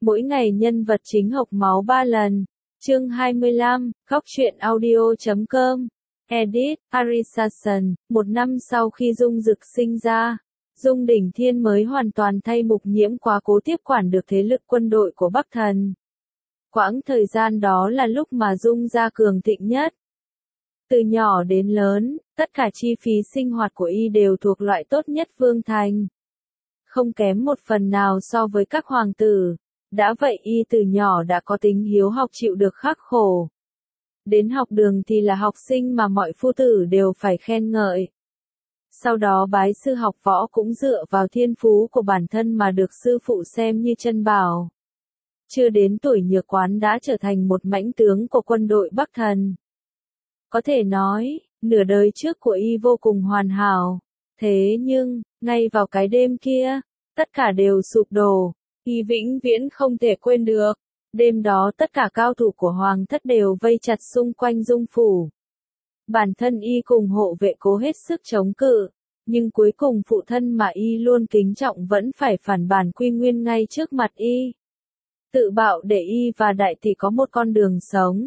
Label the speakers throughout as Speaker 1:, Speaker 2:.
Speaker 1: Mỗi ngày nhân vật chính hộc máu 3 lần. Chương 25, Góc truyện audio.com. Edit, Arisason. Một năm sau khi Dung Dực sinh ra, Dung Đỉnh Thiên mới hoàn toàn thay Mục Nhiễm quá cố tiếp quản được thế lực quân đội của Bắc Thần. Quãng thời gian đó là lúc mà Dung gia cường thịnh nhất. Từ nhỏ đến lớn, tất cả chi phí sinh hoạt của y đều thuộc loại tốt nhất Vương Thành. Không kém một phần nào so với các hoàng tử. Đã vậy y từ nhỏ đã có tính hiếu học chịu được khắc khổ. Đến học đường thì là học sinh mà mọi phu tử đều phải khen ngợi. Sau đó bái sư học võ cũng dựa vào thiên phú của bản thân mà được sư phụ xem như chân bảo. Chưa đến tuổi nhược quán đã trở thành một mãnh tướng của quân đội Bắc Thần. Có thể nói, nửa đời trước của y vô cùng hoàn hảo. Thế nhưng, ngay vào cái đêm kia, tất cả đều sụp đổ. Y vĩnh viễn không thể quên được. Đêm đó tất cả cao thủ của Hoàng thất đều vây chặt xung quanh Dung phủ. Bản thân y cùng hộ vệ cố hết sức chống cự. Nhưng cuối cùng phụ thân mà y luôn kính trọng vẫn phải phản bản Quy Nguyên ngay trước mặt y. Tự bạo để y và đại tỷ có một con đường sống.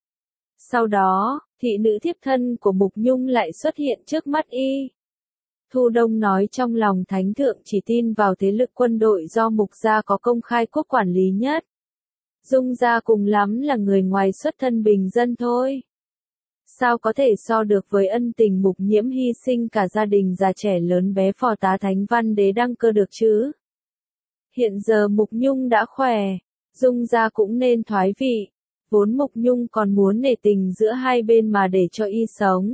Speaker 1: Sau đó, thị nữ thiếp thân của Mục Nhung lại xuất hiện trước mắt y. Thu Đông nói trong lòng thánh thượng chỉ tin vào thế lực quân đội do Mục gia có công khai quốc quản lý nhất. Dung gia cùng lắm là người ngoài xuất thân bình dân thôi. Sao có thể so được với ân tình Mục Nhiễm hy sinh cả gia đình già trẻ lớn bé phò tá Thánh Văn Đế đăng cơ được chứ? Hiện giờ Mục Nhung đã khỏe, Dung gia cũng nên thoái vị. Vốn Mục Nhung còn muốn nể tình giữa hai bên mà để cho y sống.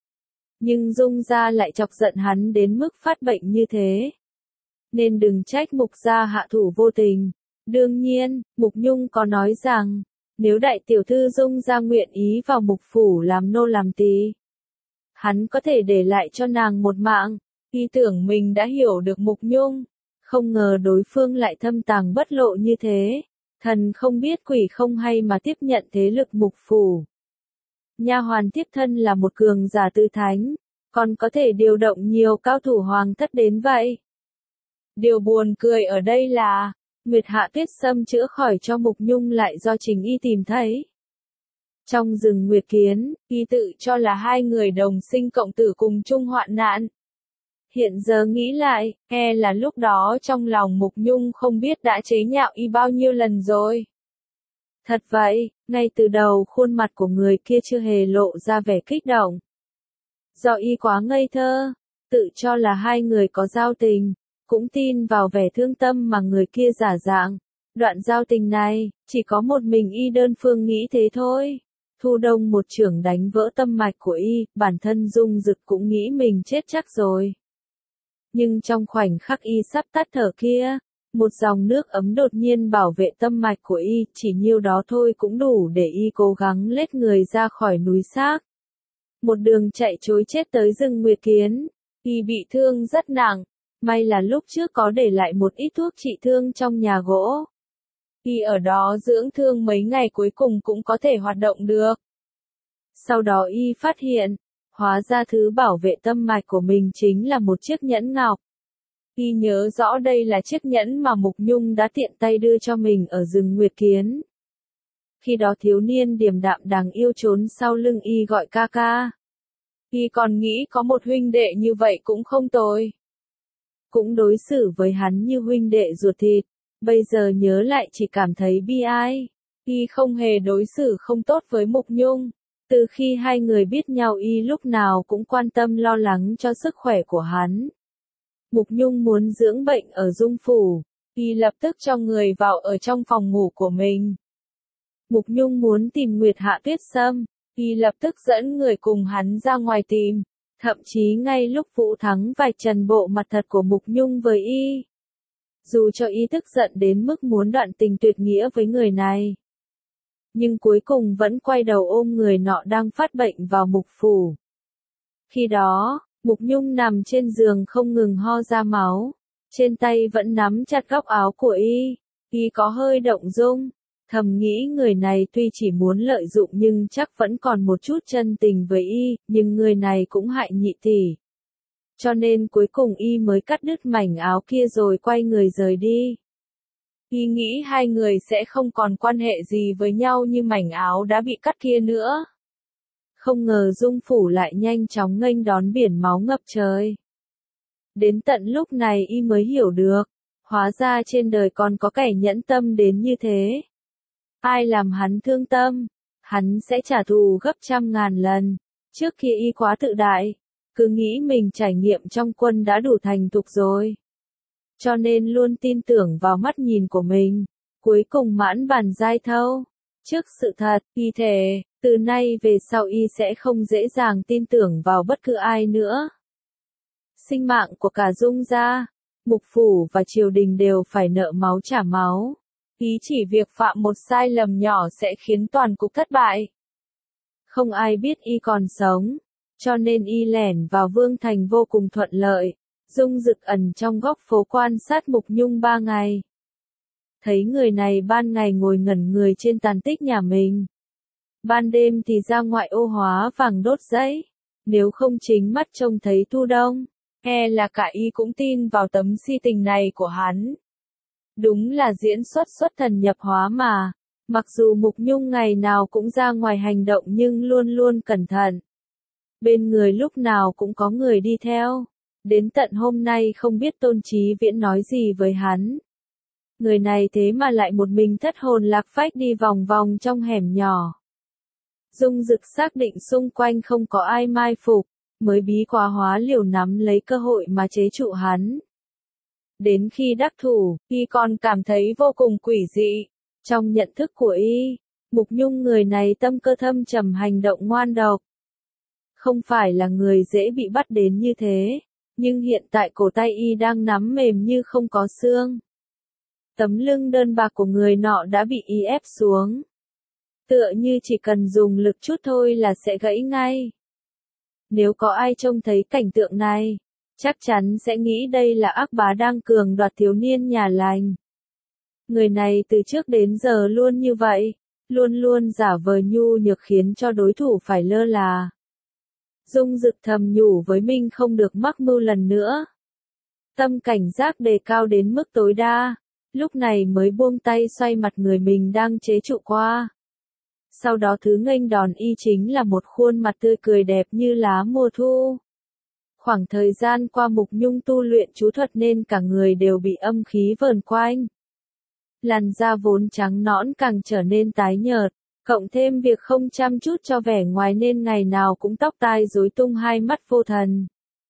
Speaker 1: Nhưng Dung gia lại chọc giận hắn đến mức phát bệnh như thế. Nên đừng trách Mục gia hạ thủ vô tình. Đương nhiên, Mục Nhung có nói rằng, nếu đại tiểu thư Dung gia nguyện ý vào Mục phủ làm nô làm tỳ, hắn có thể để lại cho nàng một mạng. Y tưởng mình đã hiểu được Mục Nhung, không ngờ đối phương lại thâm tàng bất lộ như thế. Thần không biết quỷ không hay mà tiếp nhận thế lực Mục phủ. Nha hoàn thiếp thân là một cường giả tư thánh, còn có thể điều động nhiều cao thủ Hoàng thất đến vậy. Điều buồn cười ở đây là, Nguyệt Hạ Tuyết Sâm chữa khỏi cho Mục Nhung lại do chính y tìm thấy. Trong rừng Nguyệt Kiến, y tự cho là hai người đồng sinh cộng tử cùng chung hoạn nạn. Hiện giờ nghĩ lại, e là lúc đó trong lòng Mục Nhung không biết đã chế nhạo y bao nhiêu lần rồi. Thật vậy, ngay từ đầu khuôn mặt của người kia chưa hề lộ ra vẻ kích động. Do y quá ngây thơ, tự cho là hai người có giao tình, cũng tin vào vẻ thương tâm mà người kia giả dạng. Đoạn giao tình này, chỉ có một mình y đơn phương nghĩ thế thôi. Thu Đông một chưởng đánh vỡ tâm mạch của y, bản thân Dung Dực cũng nghĩ mình chết chắc rồi. Nhưng trong khoảnh khắc y sắp tắt thở kia, một dòng nước ấm đột nhiên bảo vệ tâm mạch của y, chỉ nhiêu đó thôi cũng đủ để y cố gắng lết người ra khỏi núi xác. Một đường chạy trối chết tới rừng Nguyệt Kiến, y bị thương rất nặng, may là lúc trước có để lại một ít thuốc trị thương trong nhà gỗ. Y ở đó dưỡng thương mấy ngày cuối cùng cũng có thể hoạt động được. Sau đó y phát hiện, hóa ra thứ bảo vệ tâm mạch của mình chính là một chiếc nhẫn ngọc. Y nhớ rõ đây là chiếc nhẫn mà Mục Nhung đã tiện tay đưa cho mình ở rừng Nguyệt Kiến. Khi đó thiếu niên điềm đạm đáng yêu trốn sau lưng y gọi ca ca. Y còn nghĩ có một huynh đệ như vậy cũng không tồi. Cũng đối xử với hắn như huynh đệ ruột thịt, bây giờ nhớ lại chỉ cảm thấy bi ai. Y không hề đối xử không tốt với Mục Nhung. Từ khi hai người biết nhau y lúc nào cũng quan tâm lo lắng cho sức khỏe của hắn. Mục Nhung muốn dưỡng bệnh ở Dung phủ, y lập tức cho người vào ở trong phòng ngủ của mình. Mục Nhung muốn tìm Nguyệt Hạ Tuyết Sâm, y lập tức dẫn người cùng hắn ra ngoài tìm. Thậm chí ngay lúc Vũ Thắng vạch trần bộ mặt thật của Mục Nhung với y. Dù cho y tức giận đến mức muốn đoạn tình tuyệt nghĩa với người này, nhưng cuối cùng vẫn quay đầu ôm người nọ đang phát bệnh vào Mục phủ. Khi đó, Mục Nhung nằm trên giường không ngừng ho ra máu, trên tay vẫn nắm chặt góc áo của y có hơi động dung, thầm nghĩ người này tuy chỉ muốn lợi dụng nhưng chắc vẫn còn một chút chân tình với y, nhưng người này cũng hại nhị tỷ. Cho nên cuối cùng y mới cắt đứt mảnh áo kia rồi quay người rời đi. Y nghĩ hai người sẽ không còn quan hệ gì với nhau như mảnh áo đã bị cắt kia nữa. Không ngờ Dung Phủ lại nhanh chóng nghênh đón biển máu ngập trời. Đến tận lúc này y mới hiểu được, hóa ra trên đời còn có kẻ nhẫn tâm đến như thế. Ai làm hắn thương tâm, hắn sẽ trả thù gấp trăm ngàn lần. Trước kia y quá tự đại, cứ nghĩ mình trải nghiệm trong quân đã đủ thành thục rồi. Cho nên luôn tin tưởng vào mắt nhìn của mình, cuối cùng mãn bàn giai thâu. Trước sự thật, y thề, từ nay về sau y sẽ không dễ dàng tin tưởng vào bất cứ ai nữa. Sinh mạng của cả Dung gia, Mục Phủ và triều đình đều phải nợ máu trả máu. Y chỉ việc phạm một sai lầm nhỏ sẽ khiến toàn cục thất bại. Không ai biết y còn sống, cho nên y lẻn vào Vương Thành vô cùng thuận lợi. Dung Dực ẩn trong góc phố quan sát Mục Nhung 3 ngày. Thấy người này ban ngày ngồi ngẩn người trên tàn tích nhà mình. Ban đêm thì ra ngoại ô hóa vàng đốt giấy. Nếu không chính mắt trông thấy thu đông, e là cả y cũng tin vào tấm si tình này của hắn. Đúng là diễn xuất thần nhập hóa mà. Mặc dù Mục Nhung ngày nào cũng ra ngoài hành động nhưng luôn luôn cẩn thận. Bên người lúc nào cũng có người đi theo. Đến tận hôm nay không biết Tôn Chí Viễn nói gì với hắn. Người này thế mà lại một mình thất hồn lạc phách đi vòng vòng trong hẻm nhỏ. Dung Dực xác định xung quanh không có ai mai phục, mới bí quá hóa liều nắm lấy cơ hội mà chế trụ hắn. Đến khi đắc thủ, y còn cảm thấy vô cùng quỷ dị. Trong nhận thức của y, Mục Nhung người này tâm cơ thâm trầm hành động ngoan độc. Không phải là người dễ bị bắt đến như thế, nhưng hiện tại cổ tay y đang nắm mềm như không có xương. Tấm lưng đơn bạc của người nọ đã bị y ép xuống. Tựa như chỉ cần dùng lực chút thôi là sẽ gãy ngay. Nếu có ai trông thấy cảnh tượng này, chắc chắn sẽ nghĩ đây là ác bá đang cường đoạt thiếu niên nhà lành. Người này từ trước đến giờ luôn như vậy, luôn luôn giả vờ nhu nhược khiến cho đối thủ phải lơ là. Dung Dực thầm nhủ với mình không được mắc mưu lần nữa. Tâm cảnh giác đề cao đến mức tối đa, lúc này mới buông tay xoay mặt người mình đang chế trụ qua. Sau đó thứ nghênh đòn y chính là một khuôn mặt tươi cười đẹp như lá mùa thu. Khoảng thời gian qua Mục Nhung tu luyện chú thuật nên cả người đều bị âm khí vờn quanh. Làn da vốn trắng nõn càng trở nên tái nhợt, cộng thêm việc không chăm chút cho vẻ ngoài nên ngày nào cũng tóc tai rối tung hai mắt vô thần.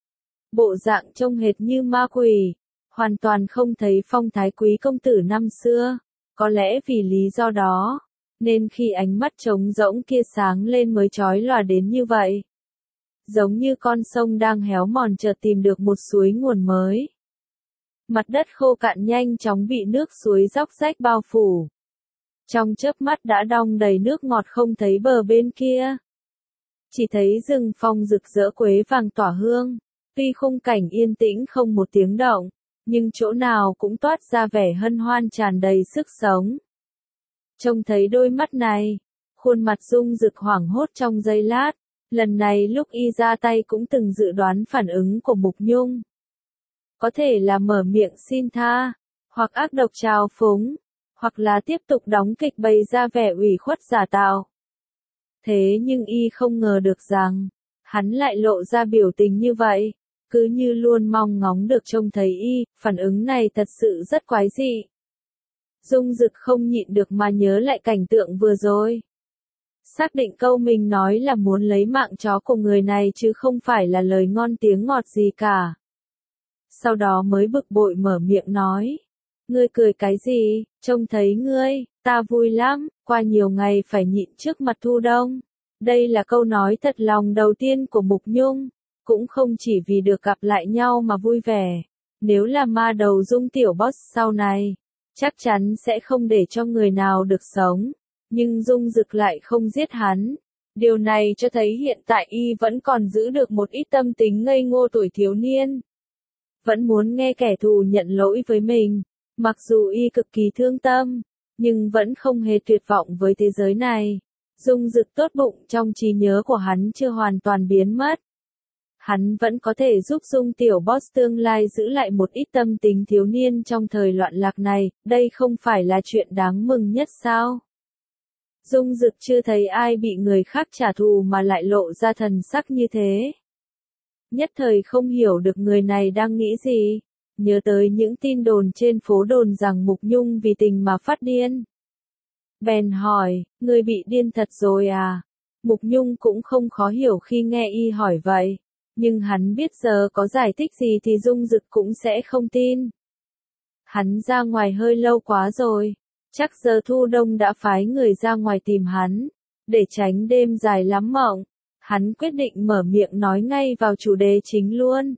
Speaker 1: Bộ dạng trông hệt như ma quỷ, hoàn toàn không thấy phong thái quý công tử năm xưa. Có lẽ vì lý do đó, nên khi ánh mắt trống rỗng kia sáng lên mới chói lòa đến như vậy. Giống như con sông đang héo mòn chợt tìm được một suối nguồn mới. Mặt đất khô cạn nhanh chóng bị nước suối róc rách bao phủ. Trong chớp mắt đã đong đầy nước ngọt không thấy bờ bên kia. Chỉ thấy rừng phong rực rỡ quế vàng tỏa hương. Tuy khung cảnh yên tĩnh không một tiếng động, nhưng chỗ nào cũng toát ra vẻ hân hoan tràn đầy sức sống. Trông thấy đôi mắt này, khuôn mặt Dung Dực hoảng hốt trong giây lát. Lần này lúc y ra tay cũng từng dự đoán phản ứng của Mục Nhung. Có thể là mở miệng xin tha, hoặc ác độc trào phúng, hoặc là tiếp tục đóng kịch bày ra vẻ ủy khuất giả tạo. Thế nhưng y không ngờ được rằng, hắn lại lộ ra biểu tình như vậy, cứ như luôn mong ngóng được trông thấy y, phản ứng này thật sự rất quái dị. Dung Dực không nhịn được mà nhớ lại cảnh tượng vừa rồi. Xác định câu mình nói là muốn lấy mạng chó của người này chứ không phải là lời ngon tiếng ngọt gì cả. Sau đó mới bực bội mở miệng nói. Ngươi cười cái gì, trông thấy ngươi, ta vui lắm, qua nhiều ngày phải nhịn trước mặt thu đông. Đây là câu nói thật lòng đầu tiên của Mục Nhung, cũng không chỉ vì được gặp lại nhau mà vui vẻ. Nếu là ma đầu Dung tiểu boss sau này, chắc chắn sẽ không để cho người nào được sống. Nhưng Dung Dực lại không giết hắn. Điều này cho thấy hiện tại y vẫn còn giữ được một ít tâm tính ngây ngô tuổi thiếu niên. Vẫn muốn nghe kẻ thù nhận lỗi với mình. Mặc dù y cực kỳ thương tâm, nhưng vẫn không hề tuyệt vọng với thế giới này. Dung Dực tốt bụng trong trí nhớ của hắn chưa hoàn toàn biến mất. Hắn vẫn có thể giúp Dung tiểu boss tương lai giữ lại một ít tâm tính thiếu niên trong thời loạn lạc này, đây không phải là chuyện đáng mừng nhất sao? Dung Dực chưa thấy ai bị người khác trả thù mà lại lộ ra thần sắc như thế. Nhất thời không hiểu được người này đang nghĩ gì, nhớ tới những tin đồn trên phố đồn rằng Mục Nhung vì tình mà phát điên. Bèn hỏi, ngươi bị điên thật rồi à? Mục Nhung cũng không khó hiểu khi nghe y hỏi vậy, nhưng hắn biết giờ có giải thích gì thì Dung Dực cũng sẽ không tin. Hắn ra ngoài hơi lâu quá rồi, chắc giờ Thu Đông đã phái người ra ngoài tìm hắn, để tránh đêm dài lắm mộng. Hắn quyết định mở miệng nói ngay vào chủ đề chính luôn.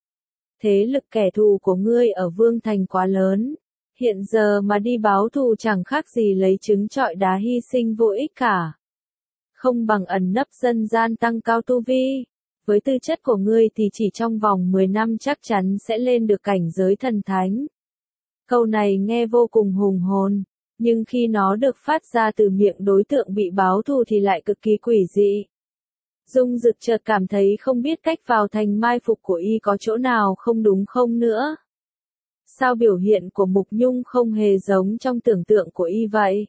Speaker 1: Thế lực kẻ thù của ngươi ở Vương Thành quá lớn, hiện giờ mà đi báo thù chẳng khác gì lấy trứng trọi đá hy sinh vô ích cả. Không bằng ẩn nấp dân gian tăng cao tu vi. Với tư chất của ngươi thì chỉ trong vòng 10 năm chắc chắn sẽ lên được cảnh giới thần thánh. Câu này nghe vô cùng hùng hồn, nhưng khi nó được phát ra từ miệng đối tượng bị báo thù thì lại cực kỳ quỷ dị. Dung Dực chợt cảm thấy không biết cách vào thành mai phục của y có chỗ nào không đúng không nữa. Sao biểu hiện của Mục Nhung không hề giống trong tưởng tượng của y vậy?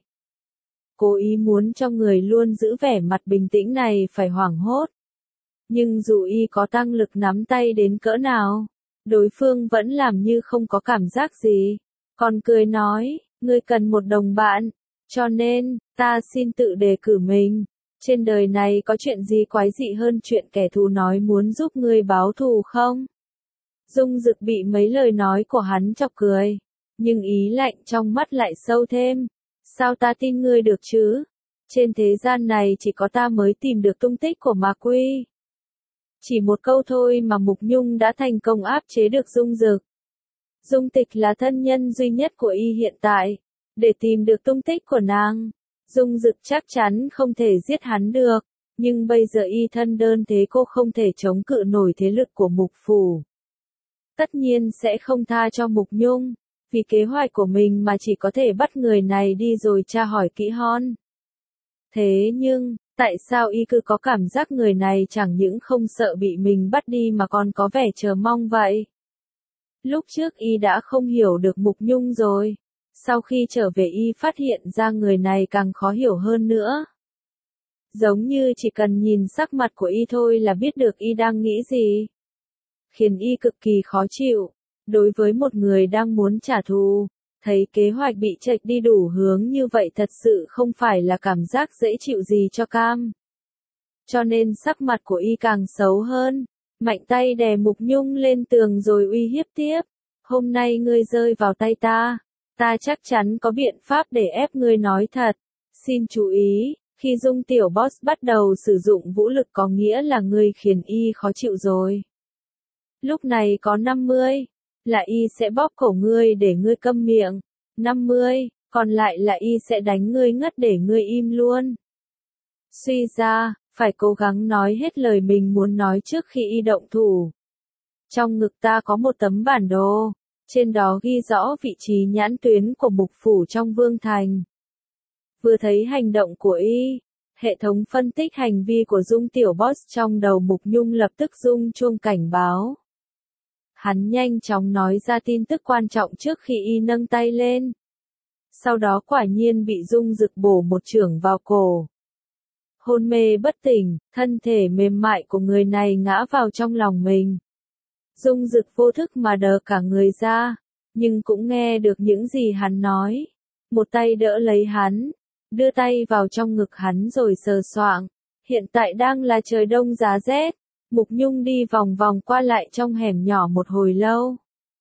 Speaker 1: Cố ý muốn cho người luôn giữ vẻ mặt bình tĩnh này phải hoảng hốt. Nhưng dù y có tăng lực nắm tay đến cỡ nào, đối phương vẫn làm như không có cảm giác gì. Còn cười nói, ngươi cần một đồng bạn, cho nên, ta xin tự đề cử mình. Trên đời này có chuyện gì quái dị hơn chuyện kẻ thù nói muốn giúp ngươi báo thù không? Dung Dực bị mấy lời nói của hắn chọc cười, nhưng ý lạnh trong mắt lại sâu thêm. Sao ta tin ngươi được chứ? Trên thế gian này chỉ có ta mới tìm được tung tích của Ma Quy. Chỉ một câu thôi mà Mục Nhung đã thành công áp chế được Dung Dực. Dung Tịch là thân nhân duy nhất của y hiện tại. Để tìm được tung tích của nàng, Dung Dực chắc chắn không thể giết hắn được. Nhưng bây giờ y thân đơn thế cô không thể chống cự nổi thế lực của Mục Phủ. Tất nhiên sẽ không tha cho Mục Nhung. Vì kế hoạch của mình mà chỉ có thể bắt người này đi rồi tra hỏi kỹ hơn. Thế nhưng, tại sao y cứ có cảm giác người này chẳng những không sợ bị mình bắt đi mà còn có vẻ chờ mong vậy? Lúc trước y đã không hiểu được Mục Nhung rồi. Sau khi trở về y phát hiện ra người này càng khó hiểu hơn nữa. Giống như chỉ cần nhìn sắc mặt của y thôi là biết được y đang nghĩ gì. Khiến y cực kỳ khó chịu. Đối với một người đang muốn trả thù, thấy kế hoạch bị chệch đi đủ hướng như vậy thật sự không phải là cảm giác dễ chịu gì cho cam. Cho nên sắc mặt của y càng xấu hơn, mạnh tay đè Mục Nhung lên tường rồi uy hiếp tiếp. Hôm nay ngươi rơi vào tay ta, ta chắc chắn có biện pháp để ép ngươi nói thật. Xin chú ý, khi Dung tiểu boss bắt đầu sử dụng vũ lực có nghĩa là ngươi khiến y khó chịu rồi. Lúc này có 50. Là y sẽ bóp cổ ngươi để ngươi câm miệng. 50, còn lại là y sẽ đánh ngươi ngất để ngươi im luôn. Suy ra, phải cố gắng nói hết lời mình muốn nói trước khi y động thủ. Trong ngực ta có một tấm bản đồ, trên đó ghi rõ vị trí nhãn tuyến của Mục Phủ trong Vương Thành. Vừa thấy hành động của y, hệ thống phân tích hành vi của Dung tiểu boss trong đầu Mục Nhung lập tức rung chuông cảnh báo. Hắn nhanh chóng nói ra tin tức quan trọng trước khi y nâng tay lên. Sau đó quả nhiên bị Dung Dực bổ một chưởng vào cổ. Hôn mê bất tỉnh, thân thể mềm mại của người này ngã vào trong lòng mình. Dung Dực vô thức mà đờ cả người ra, nhưng cũng nghe được những gì hắn nói. Một tay đỡ lấy hắn, đưa tay vào trong ngực hắn rồi sờ soạng. Hiện tại đang là trời đông giá rét. Mục Nhung đi vòng vòng qua lại trong hẻm nhỏ một hồi lâu.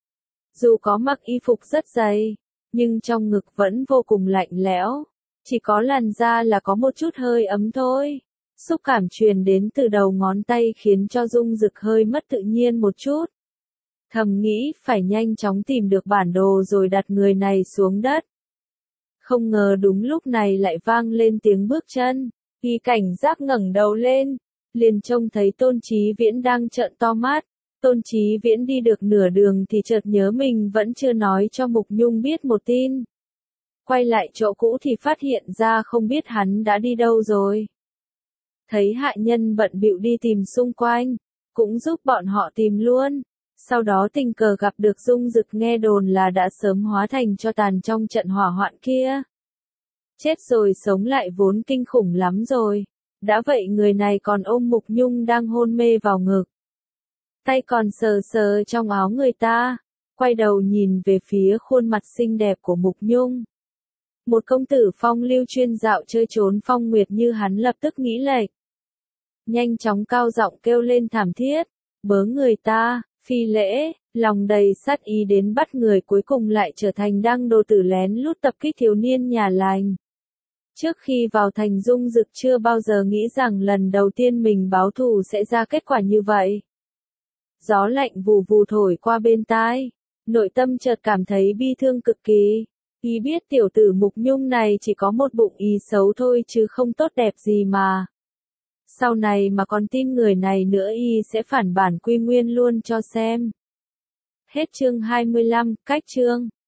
Speaker 1: Dù có mặc y phục rất dày, nhưng trong ngực vẫn vô cùng lạnh lẽo. Chỉ có làn da là có một chút hơi ấm thôi. Xúc cảm truyền đến từ đầu ngón tay khiến cho Dung Dực hơi mất tự nhiên một chút. Thầm nghĩ phải nhanh chóng tìm được bản đồ rồi đặt người này xuống đất. Không ngờ đúng lúc này lại vang lên tiếng bước chân. Y cảnh giác ngẩng đầu lên, liền trông thấy Tôn Chí Viễn đang trợn to mắt. Tôn Chí Viễn đi được nửa đường thì chợt nhớ mình vẫn chưa nói cho Mục Nhung biết một tin. Quay lại chỗ cũ thì phát hiện ra không biết hắn đã đi đâu rồi. Thấy hạ nhân bận bịu đi tìm xung quanh, cũng giúp bọn họ tìm luôn. Sau đó tình cờ gặp được Dung Dực, nghe đồn là đã sớm hóa thành tro tàn trong trận hỏa hoạn kia. Chết rồi sống lại vốn kinh khủng lắm rồi. Đã vậy người này còn ôm Mục Nhung đang hôn mê vào ngực. Tay còn sờ sờ trong áo người ta. Quay đầu nhìn về phía khuôn mặt xinh đẹp của Mục Nhung. Một công tử phong lưu chuyên dạo chơi trốn phong nguyệt như hắn lập tức nghĩ lệch. Nhanh chóng cao giọng kêu lên thảm thiết. Bớ người ta, phi lễ, lòng đầy sát ý đến bắt người, cuối cùng lại trở thành đăng đồ tử lén lút tập kích thiếu niên nhà lành. Trước khi vào thành, Dung Dực chưa bao giờ nghĩ rằng lần đầu tiên mình báo thù sẽ ra kết quả như vậy. Gió lạnh vù vù thổi qua bên tai, nội tâm chợt cảm thấy bi thương cực kỳ. Y biết tiểu tử Mục Nhung này chỉ có một bụng ý xấu thôi chứ không tốt đẹp gì mà. Sau này mà còn tin người này nữa y sẽ phản bản quy nguyên luôn cho xem. Hết chương 25, cách chương.